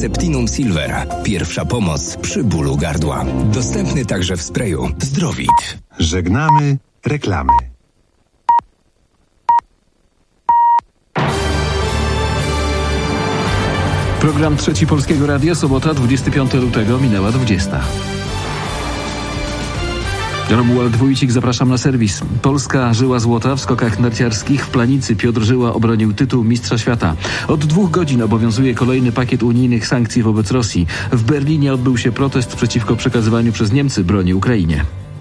Septinum Silver. Pierwsza pomoc przy bólu gardła. Dostępny także w sprayu Zdrowit. Żegnamy reklamy. Program Trzeci Polskiego Radia, sobota, 25 lutego, minęła 20. Romuald Wójcik, zapraszam na serwis. Polska żyła złota w skokach narciarskich. W Planicy Piotr Żyła obronił tytuł mistrza świata. Od 2 godzin obowiązuje kolejny pakiet unijnych sankcji wobec Rosji. W Berlinie odbył się protest przeciwko przekazywaniu przez Niemcy broni Ukrainie.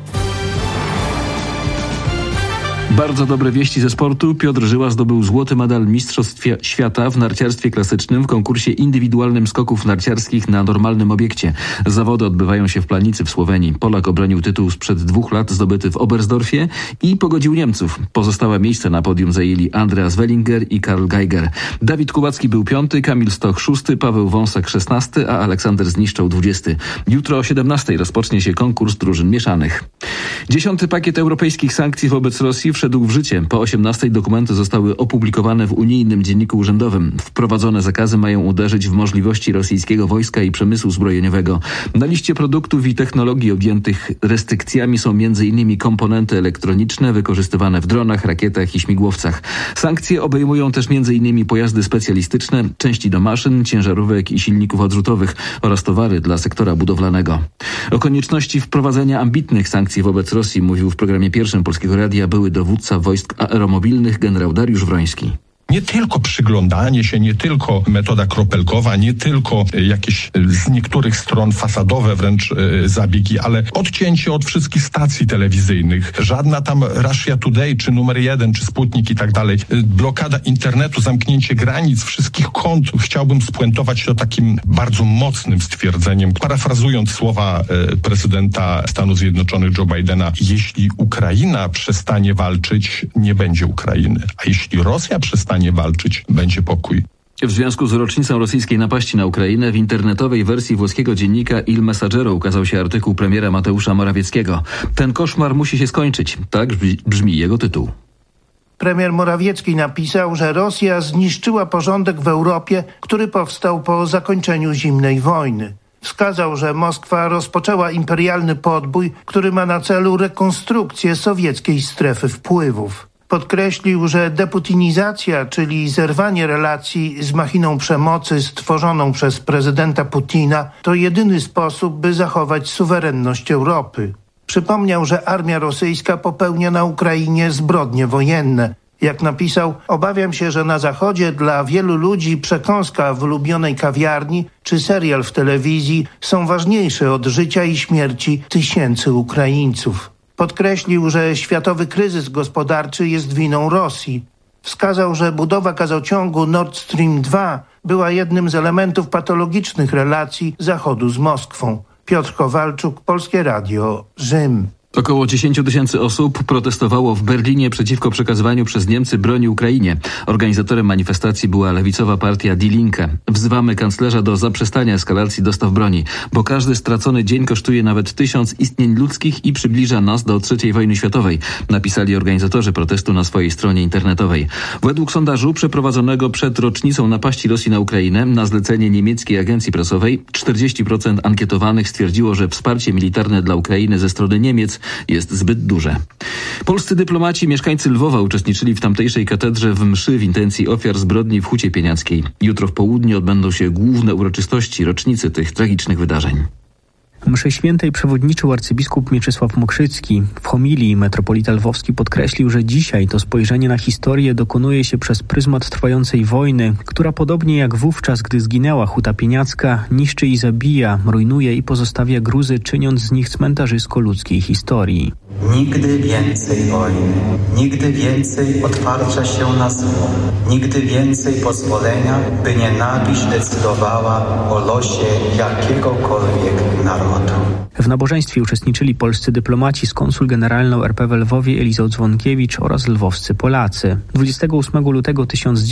Bardzo dobre wieści ze sportu. Piotr Żyła zdobył złoty medal Mistrzostw Świata w narciarstwie klasycznym w konkursie indywidualnym skoków narciarskich na normalnym obiekcie. Zawody odbywają się w Planicy w Słowenii. Polak obronił tytuł sprzed 2 lat zdobyty w Oberstdorfie i pogodził Niemców. Pozostałe miejsca na podium zajęli Andreas Wellinger i Karl Geiger. Dawid Kubacki był 5., Kamil Stoch 6., Paweł Wąsak 16., a Aleksander Zniszczał 20. Jutro o 17 rozpocznie się konkurs drużyn mieszanych. 10. pakiet europejskich sankcji wobec Rosji wszedł w życie. Po 18 dokumenty zostały opublikowane w unijnym dzienniku urzędowym. Wprowadzone zakazy mają uderzyć w możliwości rosyjskiego wojska i przemysłu zbrojeniowego. Na liście produktów i technologii objętych restrykcjami są m.in. komponenty elektroniczne wykorzystywane w dronach, rakietach i śmigłowcach. Sankcje obejmują też m.in. pojazdy specjalistyczne, części do maszyn, ciężarówek i silników odrzutowych oraz towary dla sektora budowlanego. O konieczności wprowadzenia ambitnych sankcji wobec Rosji mówił w programie pierwszym Polskiego Radia były dowódca wojsk aeromobilnych generał Dariusz Wroński. Nie tylko przyglądanie się, nie tylko metoda kropelkowa, nie tylko jakieś z niektórych stron fasadowe wręcz zabiegi, ale odcięcie od wszystkich stacji telewizyjnych. Żadna tam Russia Today, czy Numer 1, czy Sputnik i tak dalej. Blokada internetu, zamknięcie granic, wszystkich kont. Chciałbym spuentować to takim bardzo mocnym stwierdzeniem, parafrazując słowa prezydenta Stanów Zjednoczonych Joe Bidena. Jeśli Ukraina przestanie walczyć, nie będzie Ukrainy. A jeśli Rosja przestanie walczyć, będzie pokój. W związku z rocznicą rosyjskiej napaści na Ukrainę w internetowej wersji włoskiego dziennika Il Messaggero ukazał się artykuł premiera Mateusza Morawieckiego. Ten koszmar musi się skończyć. Tak brzmi jego tytuł. Premier Morawiecki napisał, że Rosja zniszczyła porządek w Europie, który powstał po zakończeniu zimnej wojny. Wskazał, że Moskwa rozpoczęła imperialny podbój, który ma na celu rekonstrukcję sowieckiej strefy wpływów. Podkreślił, że deputinizacja, czyli zerwanie relacji z machiną przemocy stworzoną przez prezydenta Putina, to jedyny sposób, by zachować suwerenność Europy. Przypomniał, że armia rosyjska popełnia na Ukrainie zbrodnie wojenne. Jak napisał, obawiam się, że na Zachodzie dla wielu ludzi przekąska w ulubionej kawiarni czy serial w telewizji są ważniejsze od życia i śmierci tysięcy Ukraińców. Podkreślił, że światowy kryzys gospodarczy jest winą Rosji. Wskazał, że budowa gazociągu Nord Stream 2 była jednym z elementów patologicznych relacji Zachodu z Moskwą. Piotr Kowalczuk, Polskie Radio, Rzym. Około 10 000 osób protestowało w Berlinie przeciwko przekazywaniu przez Niemcy broni Ukrainie. Organizatorem manifestacji była lewicowa partia Die Linke. Wzywamy kanclerza do zaprzestania eskalacji dostaw broni, bo każdy stracony dzień kosztuje nawet 1000 istnień ludzkich i przybliża nas do III wojny światowej, napisali organizatorzy protestu na swojej stronie internetowej. Według sondażu przeprowadzonego przed rocznicą napaści Rosji na Ukrainę na zlecenie niemieckiej agencji prasowej 40% ankietowanych stwierdziło, że wsparcie militarne dla Ukrainy ze strony Niemiec jest zbyt duże. Polscy dyplomaci, mieszkańcy Lwowa uczestniczyli w tamtejszej katedrze w mszy w intencji ofiar zbrodni w Hucie Pieniackiej. Jutro w południe odbędą się główne uroczystości rocznicy tych tragicznych wydarzeń. Mszy świętej przewodniczył arcybiskup Mieczysław Mokrzycki. W homilii metropolita lwowski podkreślił, że dzisiaj to spojrzenie na historię dokonuje się przez pryzmat trwającej wojny, która podobnie jak wówczas, gdy zginęła Huta Pieniacka, niszczy i zabija, rujnuje i pozostawia gruzy, czyniąc z nich cmentarzysko ludzkiej historii. Nigdy więcej wojny, nigdy więcej otwarcia się na zło, nigdy więcej pozwolenia, by nienawiść decydowała o losie jakiegokolwiek narodu. W nabożeństwie uczestniczyli polscy dyplomaci z konsul generalną RP w Lwowie Elizą Dzwonkiewicz oraz lwowscy Polacy. 28 lutego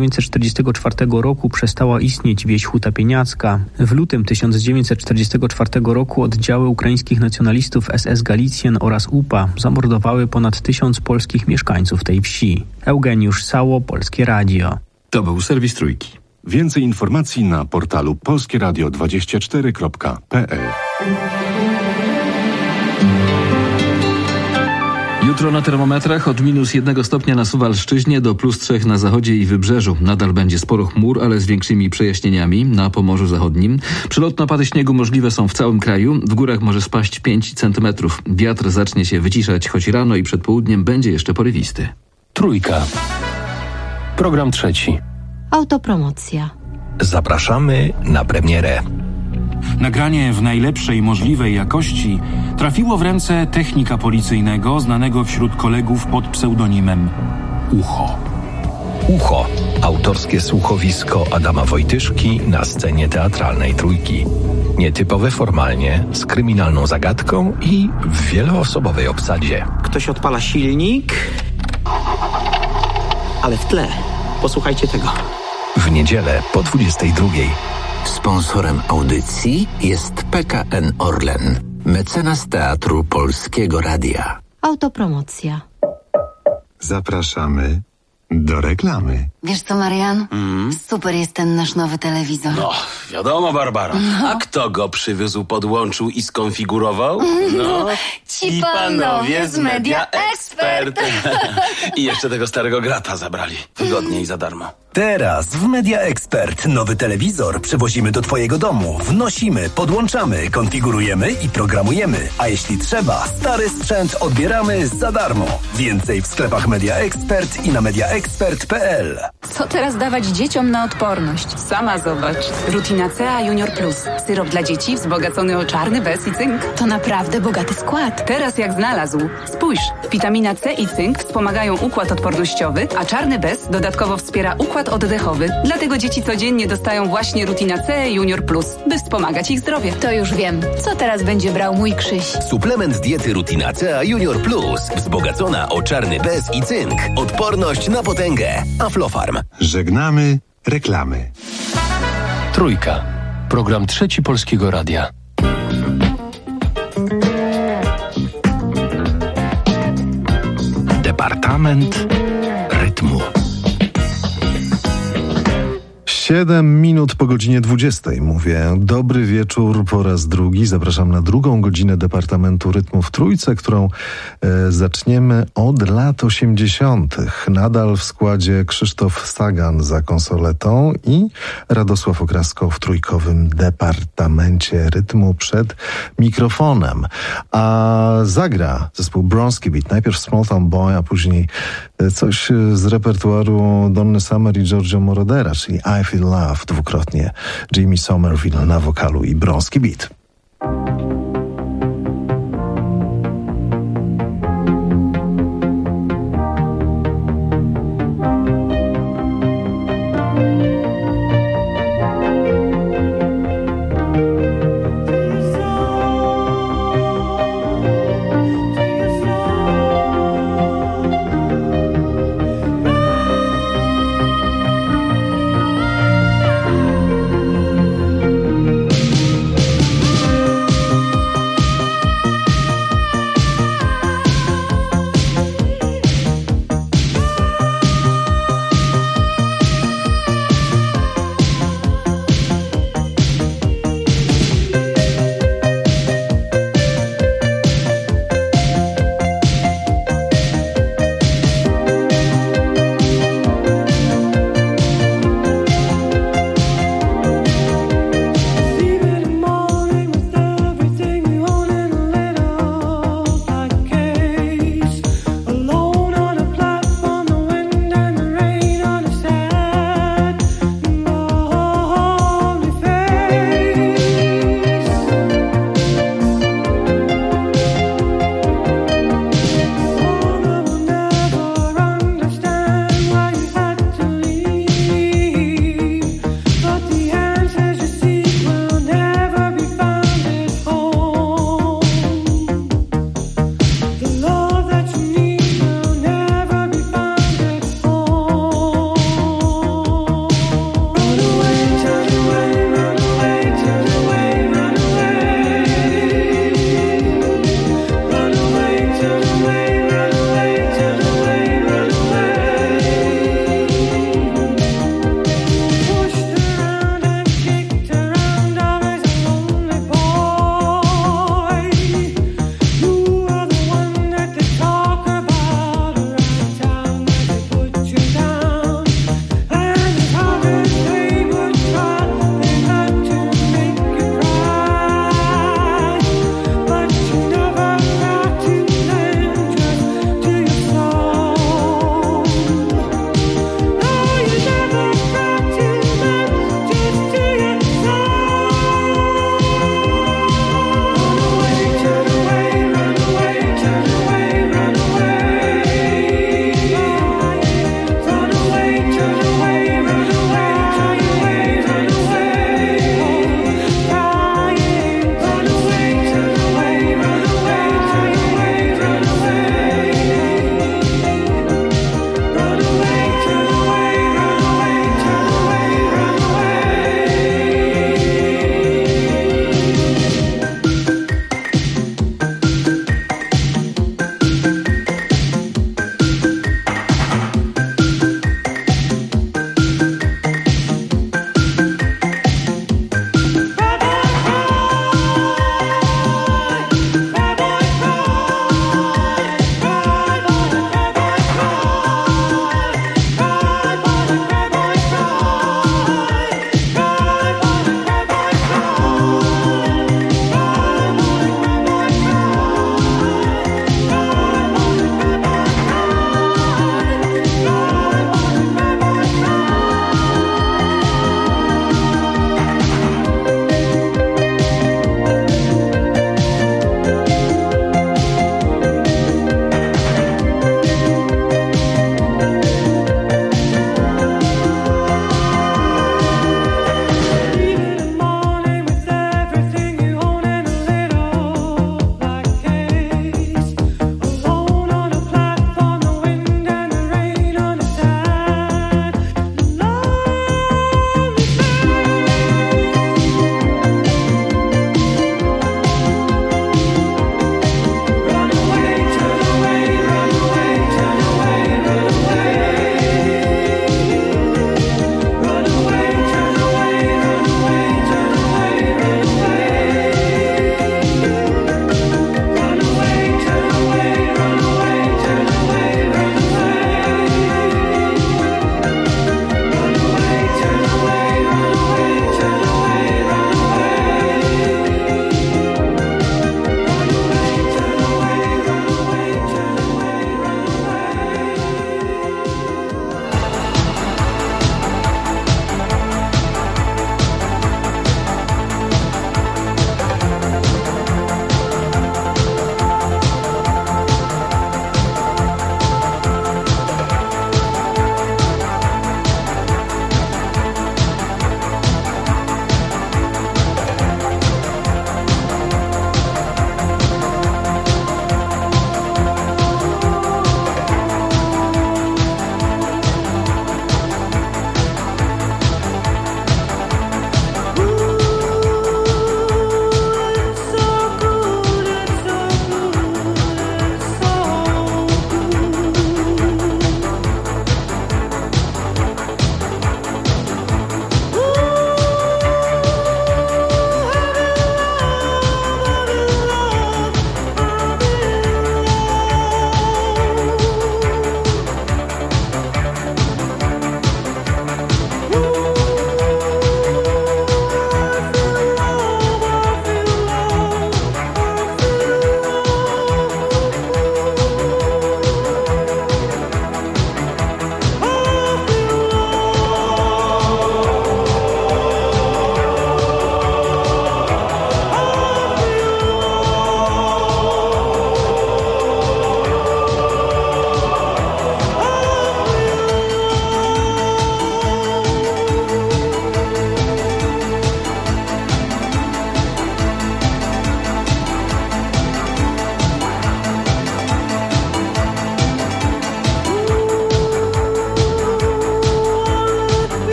1944 roku przestała istnieć wieś Huta Pieniacka. W lutym 1944 roku oddziały ukraińskich nacjonalistów SS Galicjen oraz UPA zamordowały ponad 1000 polskich mieszkańców tej wsi. Eugeniusz Sało, Polskie Radio. To był serwis Trójki. Więcej informacji na portalu polskieradio24.pl. Jutro na termometrach od -1 stopnia na Suwalszczyźnie do +3 na zachodzie i wybrzeżu. Nadal będzie sporo chmur, ale z większymi przejaśnieniami na Pomorzu Zachodnim. Przelotne opady śniegu możliwe są w całym kraju. W górach może spaść 5 cm. Wiatr zacznie się wyciszać, choć rano i przed południem będzie jeszcze porywisty. Trójka. Program trzeci. Autopromocja. Zapraszamy na premierę. Nagranie w najlepszej możliwej jakości trafiło w ręce technika policyjnego znanego wśród kolegów pod pseudonimem Ucho. Ucho. Autorskie słuchowisko Adama Wojtyszki na scenie teatralnej Trójki. Nietypowe formalnie, z kryminalną zagadką i w wieloosobowej obsadzie. Ktoś odpala silnik, ale w tle. Posłuchajcie tego. W niedzielę po 22:00. Sponsorem audycji jest PKN Orlen, mecenas Teatru Polskiego Radia. Autopromocja. Zapraszamy do reklamy. Wiesz co, Marian? Super jest ten nasz nowy telewizor. No, wiadomo, Barbara. A kto go przywiózł, podłączył i skonfigurował? No, ci panowie z Media Expert. I jeszcze tego starego grata zabrali. Wygodnie i za darmo. Teraz w Media Expert nowy telewizor przywozimy do Twojego domu. Wnosimy, podłączamy, konfigurujemy i programujemy. A jeśli trzeba, stary sprzęt odbieramy za darmo. Więcej w sklepach Media Expert i na mediaexpert.pl. Co teraz dawać dzieciom na odporność? Sama zobacz. Rutinacea Junior Plus. Syrop dla dzieci wzbogacony o czarny bez i cynk. To naprawdę bogaty skład. Teraz jak znalazł. Spójrz, witamina C i cynk wspomagają układ odpornościowy, a czarny bez dodatkowo wspiera układ oddechowy. Dlatego dzieci codziennie dostają właśnie Rutinacea Junior Plus, by wspomagać ich zdrowie. To już wiem. Co teraz będzie brał mój Krzyś? Suplement diety Rutinacea Junior Plus. Wzbogacona o czarny bez i cynk. Odporność na potęgę. Aflofarm. Żegnamy reklamy. Trójka. Program trzeci Polskiego Radia. Departament rytmu. 7 minut po godzinie 20. Mówię dobry wieczór po raz drugi. Zapraszam na drugą godzinę Departamentu Rytmu w Trójce, którą zaczniemy od lat 80. Nadal w składzie Krzysztof Sagan za konsoletą i Radosław Okrasko w trójkowym Departamencie Rytmu przed mikrofonem. A zagra zespół Bronski Beat. Najpierw Small Town Boy, a później coś z repertuaru Donny Summer i Giorgio Moroder, czyli I Feel Love dwukrotnie, Jimmy Somerville na wokalu i Bronski Beat.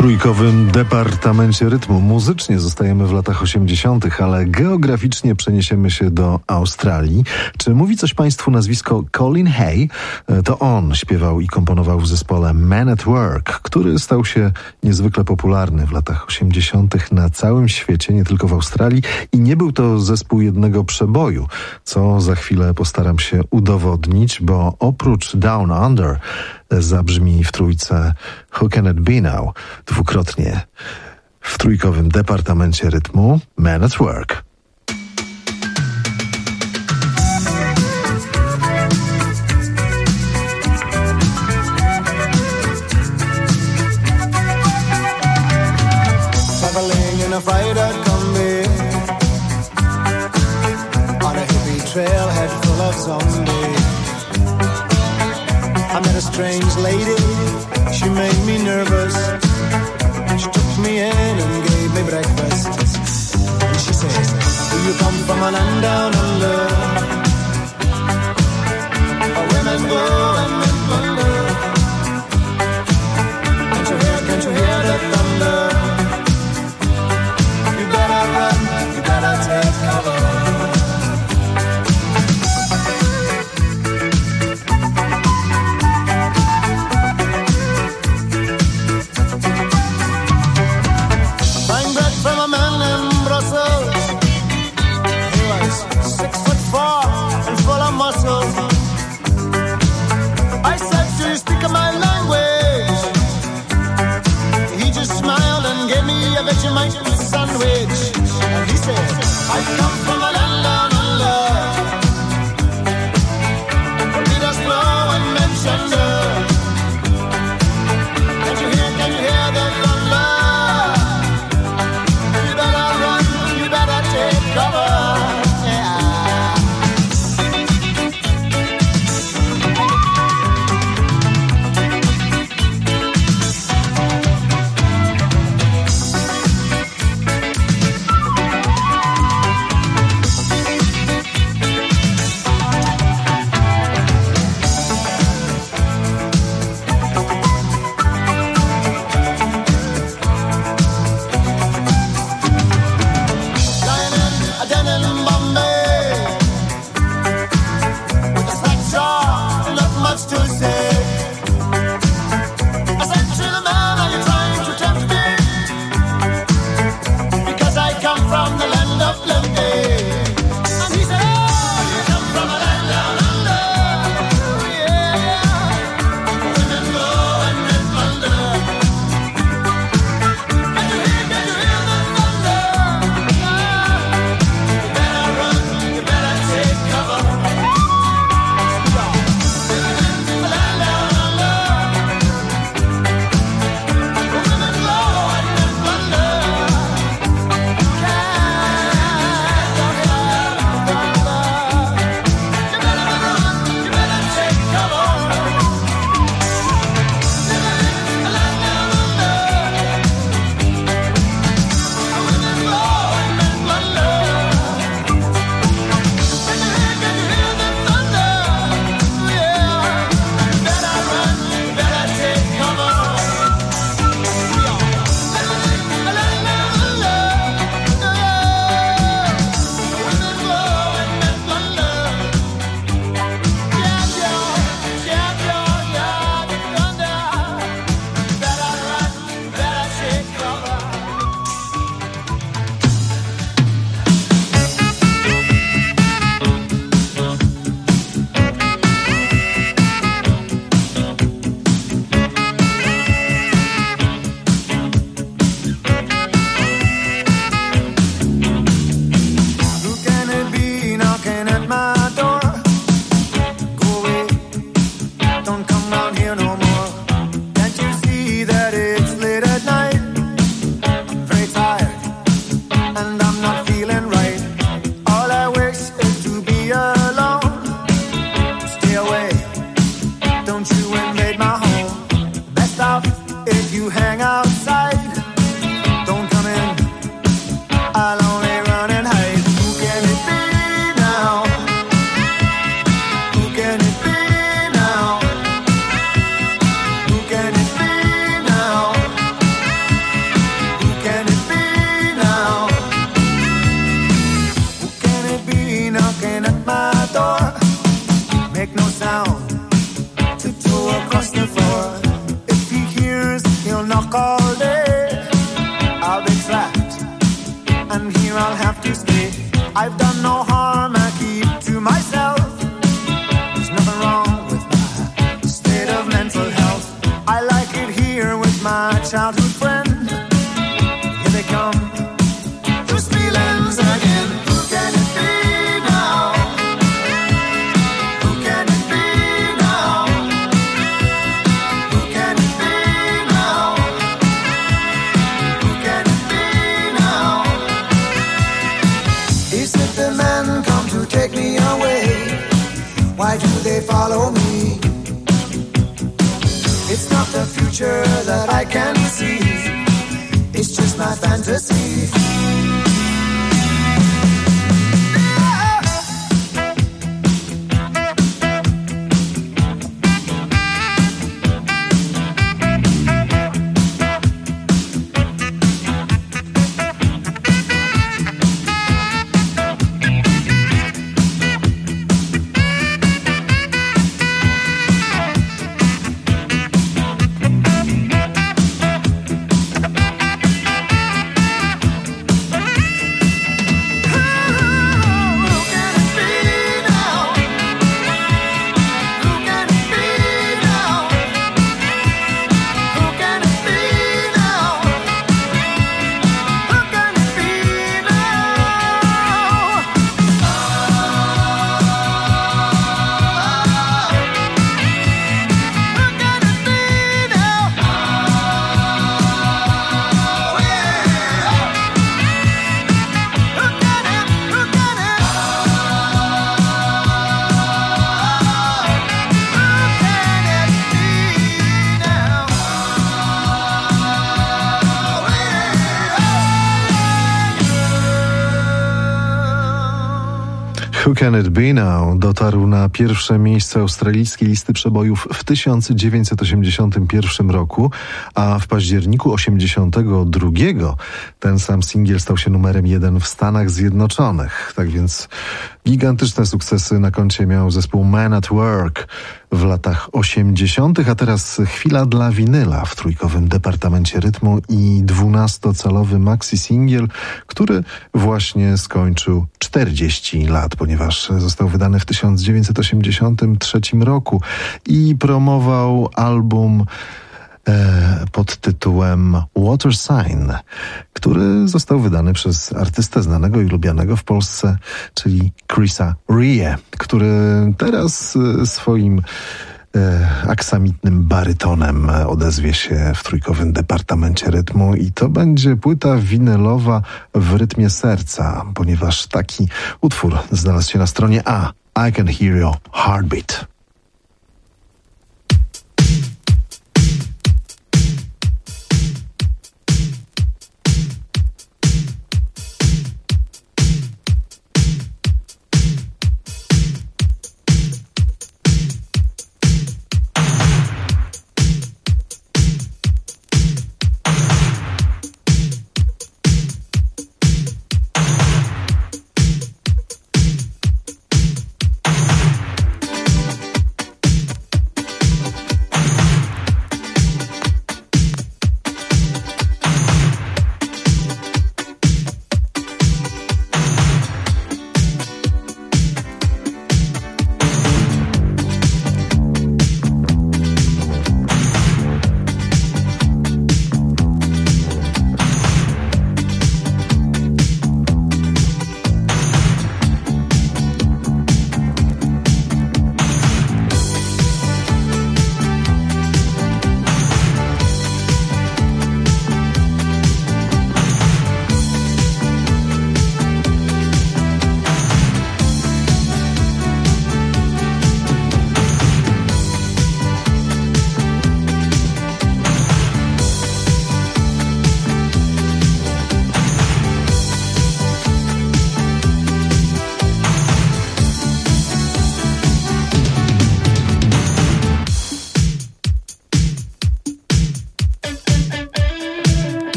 trójkowym departamencie rytmu. Muzycznie zostajemy w latach 80., ale geograficznie przeniesiemy się do Australii. Czy mówi coś Państwu nazwisko Colin Hay? To on śpiewał i komponował w zespole Man at Work, który stał się niezwykle popularny w latach 80. na całym świecie, nie tylko w Australii. I nie był to zespół jednego przeboju, co za chwilę postaram się udowodnić, bo oprócz Down Under zabrzmi w trójce Who Can It Be Now dwukrotnie w trójkowym departamencie rytmu Man at Work. Traveling in a freighter combi on a hippie trailhead full of zombies. I met a strange lady, she made me nervous. She took me in and gave me breakfast. And she said, do you come from a land down under? Where women go and men wonder. Can't you hear the thunder? You better run, you better take cover. Vegemite sandwich, and he said, I come from a land down under, where leaders flow and men gender. Can you hear the thunder? You better run, you better take cover. I've done no harm, I keep to myself. There's nothing wrong with my state of mental health. I like it here with my childhood friend. Here they come, those feelings again. Who can it be now? Who can it be now? Who can it be now? Who can it be now? Is it the men come to take me away? Why do they follow me? It's not the future that I can see. It's just my fantasy. Who Can It Be Now dotarł na pierwsze miejsce australijskiej listy przebojów w 1981 roku, a w październiku 1982 ten sam singiel stał się numerem 1 w Stanach Zjednoczonych. Tak więc gigantyczne sukcesy na koncie miał zespół Man at Work w latach 80., a teraz chwila dla winyla w trójkowym departamencie rytmu i 12-calowy maxi singiel, który właśnie skończył 40 lat, ponieważ został wydany w 1983 roku i promował album pod tytułem Water Sign, który został wydany przez artystę znanego i lubianego w Polsce, czyli Chrisa Rea, który teraz swoim aksamitnym barytonem odezwie się w trójkowym departamencie rytmu i to będzie płyta winylowa w rytmie serca, ponieważ taki utwór znalazł się na stronie A. I Can Hear Your Heartbeat.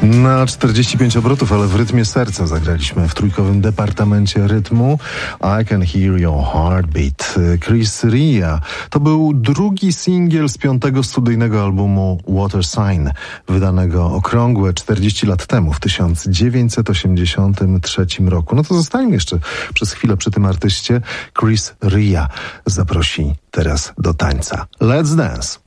Na 45 obrotów, ale w rytmie serca zagraliśmy w trójkowym departamencie rytmu I Can Hear Your Heartbeat. Chris Ria. To był drugi singiel z 5. studyjnego albumu Water Sign, wydanego okrągłe 40 lat temu, w 1983 roku. No to zostańmy jeszcze przez chwilę przy tym artyście. Chris Ria zaprosi teraz do tańca. Let's dance!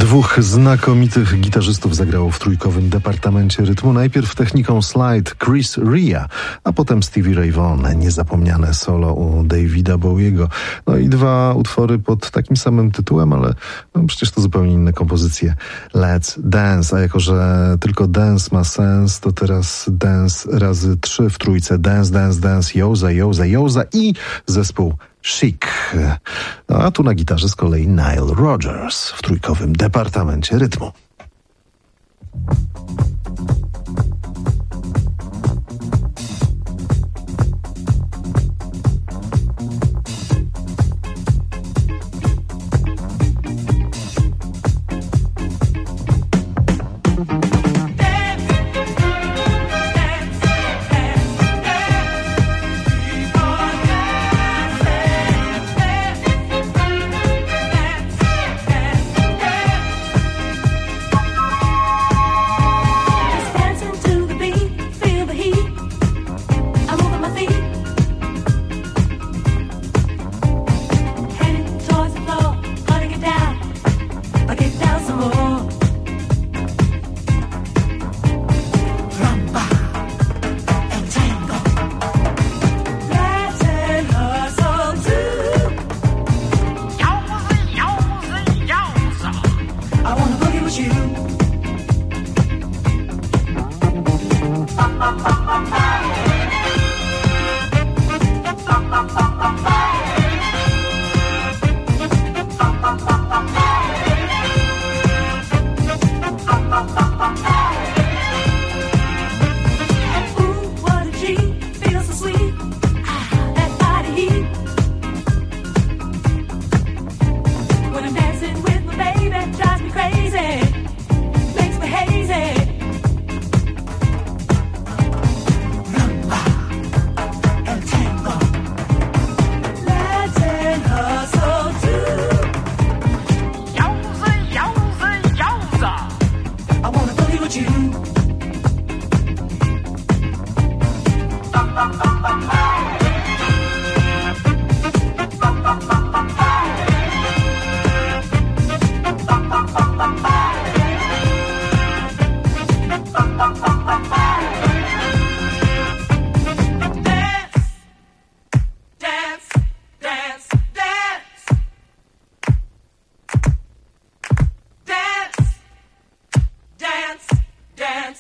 Dwóch znakomitych gitarzystów zagrało w trójkowym departamencie rytmu. Najpierw techniką slide Chris Rea, a potem Stevie Ray Vaughan, niezapomniane solo u Davida Bowiego. No i dwa utwory pod takim samym tytułem, ale przecież to zupełnie inne kompozycje. Let's Dance, a jako że tylko dance ma sens, to teraz dance razy 3 w trójce. Dance, dance, dance, Yoza, Yoza, Yoza i zespół Chic. A tu na gitarze z kolei Nile Rodgers w trójkowym departamencie rytmu. Dance,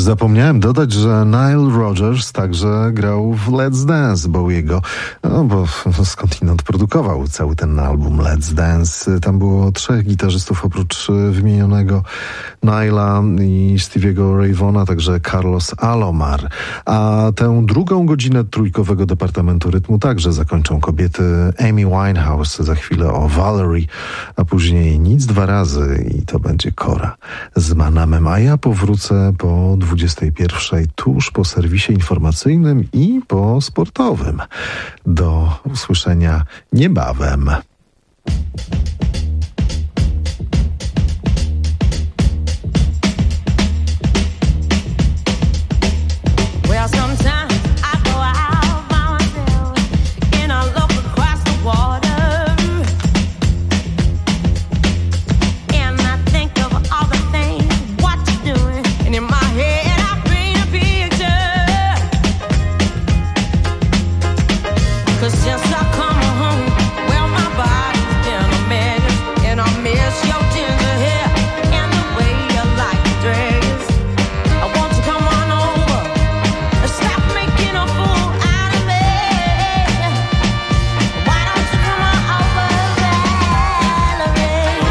Zapomniałem dodać, że Nile Rodgers także grał w Let's Dance Bowiego, no bo skądinąd produkował cały ten album Let's Dance. Tam było 3 gitarzystów oprócz wymienionego Nile'a i Stevie'ego Ray Vaughna, także Carlos Alomar. A tę drugą godzinę trójkowego Departamentu Rytmu także zakończą kobiety Amy Winehouse, za chwilę o Valerie, a później Nic 2 razy i to będzie Kora z Manamem, a ja powrócę po 21:00 tuż po serwisie informacyjnym i po sportowym. Do usłyszenia niebawem. Since I come home, well, my body's been a mess, and I miss your ginger hair and the way you like to dress. I want you to come on over and stop making a fool out of me. Why don't you come on over, Valerie?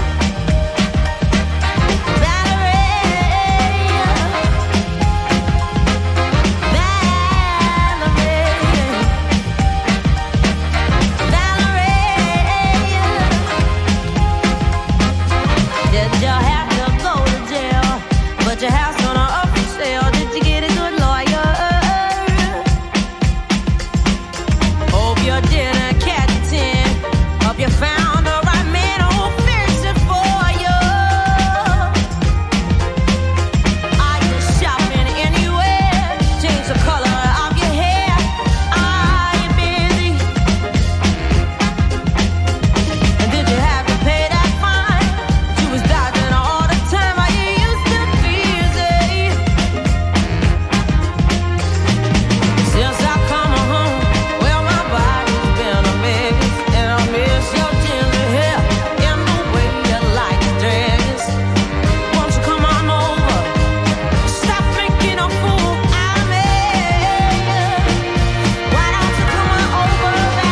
Did you have to go to jail? But your house on a up for sale. Did you get a good lawyer? Hope you didn't catch a 10. Hope you found the right man who'll fix it for you. Are you shopping anywhere? Change the color of your hair. Are you busy? And did you have to pay that fine? You was dodging all the time. Are you used to busy? Since I come home, well, my body's been a mess, and I miss your ginger hair and the way you like to dress. Won't you come on over? Stop making a fool out of me. Why don't you come on over,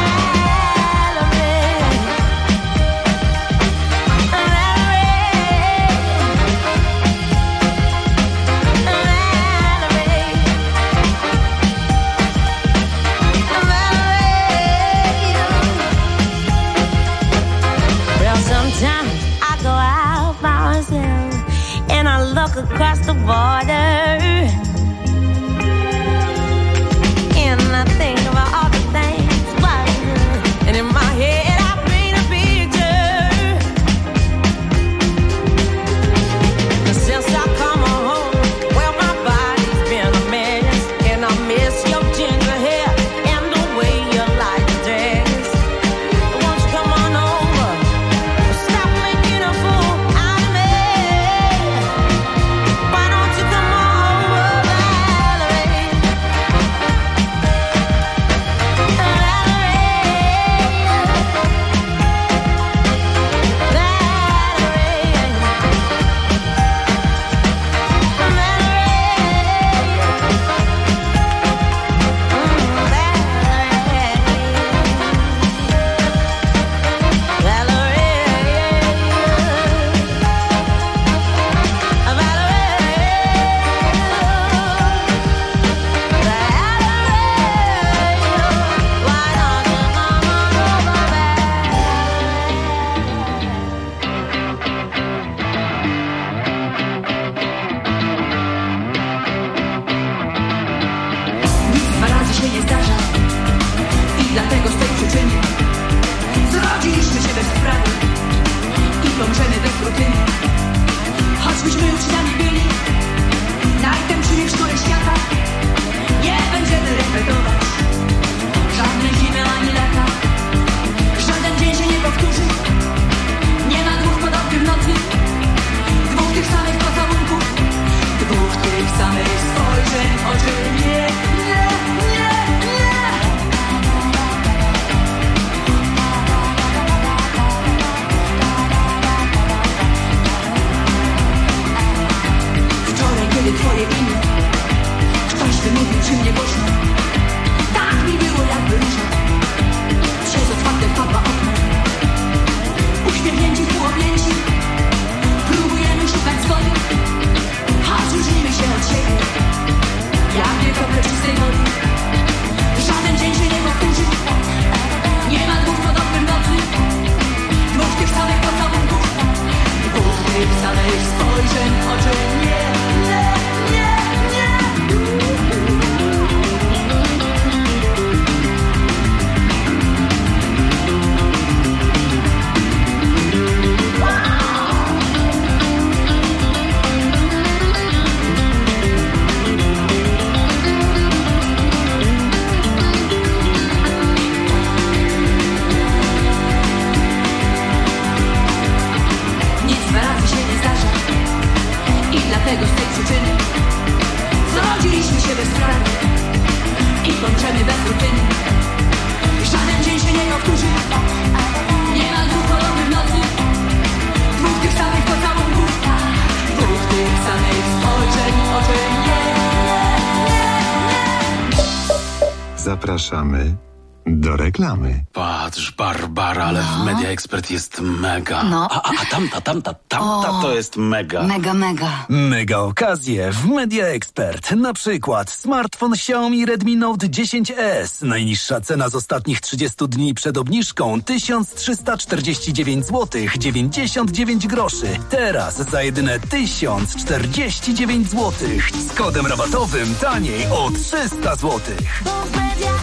Well, sometimes I go out by myself and I look across the border and I think about all the things what I do. And in my head I paint a picture. Since I come home, well, my body's been a mess, and I miss your ginger hair and the way you like to dress. Won't you come on over? Stop making a fool out of me. Why don't you come on over? oczy, nie. Dlatego z tej przyczyny zrodziliśmy się bezkarnie i kończymy bez rutyny. Żaden dzień się nie powtórzy. Nie ma dwóch podobnych nocy, dwóch tych samych pocałunków, dwóch tych samych spojrzeń oczy, nie. Zapraszamy do reklamy. Patrz, Barbara, ale w Media Expert jest mega. No. A tamta to jest mega. Mega. Mega okazje w Media Expert. Na przykład smartfon Xiaomi Redmi Note 10S. Najniższa cena z ostatnich 30 dni przed obniżką 1349 zł 99 groszy. Teraz za jedyne 1049 zł. Z kodem rabatowym taniej o 300 zł.